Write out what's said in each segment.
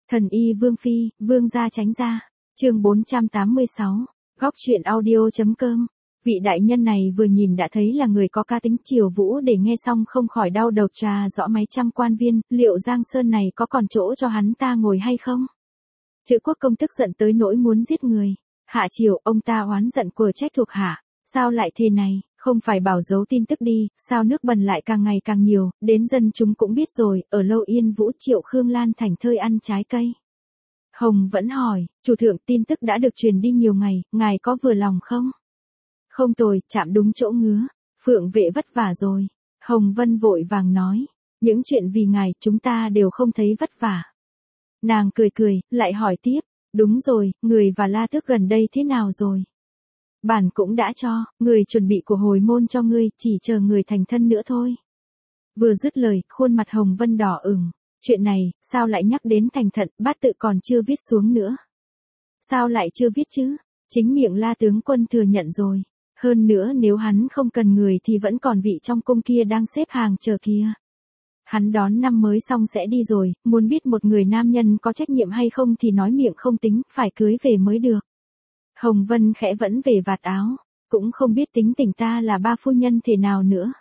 Thần y Vương Phi, Vương gia tránh ra. Chương 486. Góc truyện audio.com. Vị đại nhân này vừa nhìn đã thấy là người có cá tính, Triều Vũ để nghe xong không khỏi đau đầu, trà rõ mấy trăm quan viên, liệu Giang Sơn này có còn chỗ cho hắn ta ngồi hay không? Chữ Quốc công tức giận tới nỗi muốn giết người. Hạ Triều, ông ta oán giận của trách thuộc hạ, sao lại thế này, không phải bảo giấu tin tức đi, sao nước bẩn lại càng ngày càng nhiều, đến dân chúng cũng biết rồi, ở Lâu Yên Vũ Triệu Khương Lan thành thơi ăn trái cây. Hồng vẫn hỏi, chủ thượng, tin tức đã được truyền đi nhiều ngày, ngài có vừa lòng không? Không tồi, chạm đúng chỗ ngứa, Phượng vệ vất vả rồi. Hồng Vân vội vàng nói, những chuyện vì ngài chúng ta đều không thấy vất vả. Nàng cười cười, lại hỏi tiếp, đúng rồi, người và La Tước gần đây thế nào rồi? Bản cũng đã cho, người chuẩn bị của hồi môn cho ngươi, chỉ chờ người thành thân nữa thôi. Vừa dứt lời, khuôn mặt Hồng Vân đỏ ửng. Chuyện này, sao lại nhắc đến thành thận, bát tự còn chưa viết xuống nữa. Sao lại chưa viết chứ? Chính miệng La tướng quân thừa nhận rồi. Hơn nữa nếu hắn không cần người thì vẫn còn vị trong cung kia đang xếp hàng chờ kia. Hắn đón năm mới xong sẽ đi rồi, muốn biết một người nam nhân có trách nhiệm hay không thì nói miệng không tính, phải cưới về mới được. Hồng Vân khẽ vẫn về vạt áo, cũng không biết tính tình ta là ba phu nhân thế nào nữa.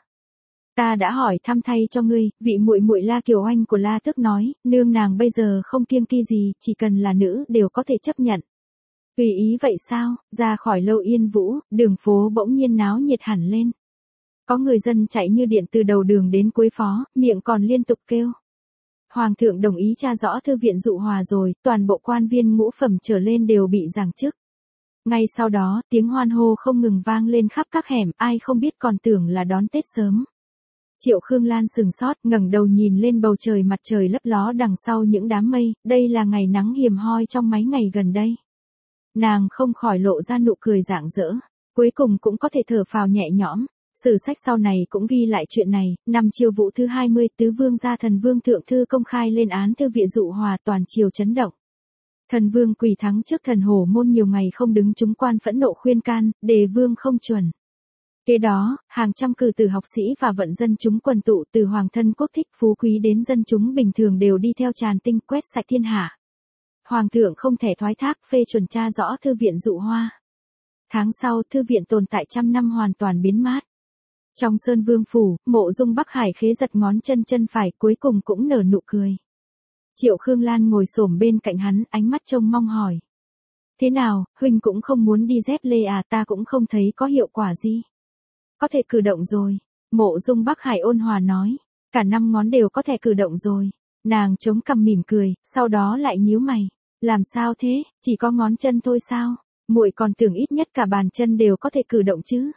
Ta đã hỏi thăm thay cho ngươi, vị muội muội La Kiều Oanh của La Tước nói, nương nàng bây giờ không kiêng kỳ gì, chỉ cần là nữ đều có thể chấp nhận. Tùy ý vậy sao? Ra khỏi Lâu Yên Vũ, đường phố bỗng nhiên náo nhiệt hẳn lên. Có người dân chạy như điện từ đầu đường đến cuối phố, miệng còn liên tục kêu. Hoàng thượng đồng ý tra rõ thư viện Dụ Hòa rồi, toàn bộ quan viên ngũ phẩm trở lên đều bị giáng chức. Ngay sau đó, tiếng hoan hô không ngừng vang lên khắp các hẻm, ai không biết còn tưởng là đón Tết sớm. Triệu Khương Lan sừng sốt, ngẩng đầu nhìn lên bầu trời, mặt trời lấp ló đằng sau những đám mây, đây là ngày nắng hiếm hoi trong mấy ngày gần đây. Nàng không khỏi lộ ra nụ cười rạng rỡ, cuối cùng cũng có thể thở phào nhẹ nhõm. Sử sách sau này cũng ghi lại chuyện này, năm Chiêu Vũ thứ 20, tứ vương gia Thần Vương thượng thư công khai lên án thư viện Dụ Hòa, toàn triều chấn động. Thần Vương quỳ thắng trước Thần Hổ môn nhiều ngày không đứng, chúng quan phẫn nộ khuyên can, đề vương không chuẩn. Kế đó, hàng trăm cử tử học sĩ và vận dân chúng quần tụ, từ hoàng thân quốc thích phú quý đến dân chúng bình thường đều đi theo tràn tinh quét sạch thiên hạ. Hoàng thượng không thể thoái thác, phê chuẩn tra rõ thư viện Dụ Hoa. Tháng sau, thư viện tồn tại trăm năm hoàn toàn biến mất. Trong Sơn Vương phủ, Mộ Dung Bắc Hải khế giật ngón chân phải, cuối cùng cũng nở nụ cười. Triệu Khương Lan ngồi xổm bên cạnh hắn, ánh mắt trông mong hỏi. Thế nào, huynh cũng không muốn đi dép lê à? Ta cũng không thấy có hiệu quả gì. Có thể cử động rồi. Mộ Dung Bắc Hải ôn hòa nói. Cả 5 ngón đều có thể cử động rồi. Nàng chống cằm mỉm cười, sau đó lại nhíu mày. Làm sao thế, chỉ có ngón chân thôi sao? Muội còn tưởng ít nhất cả bàn chân đều có thể cử động chứ.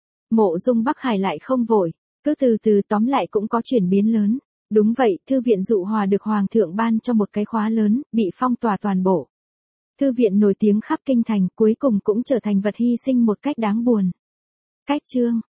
Mộ Dung Bắc Hải lại không vội, cứ từ từ, tóm lại cũng có chuyển biến lớn. Đúng vậy, thư viện Dụ Hòa được Hoàng thượng ban cho một cái khóa lớn, bị phong tỏa toàn bộ. Thư viện nổi tiếng khắp kinh thành, cuối cùng cũng trở thành vật hy sinh một cách đáng buồn. Cách chương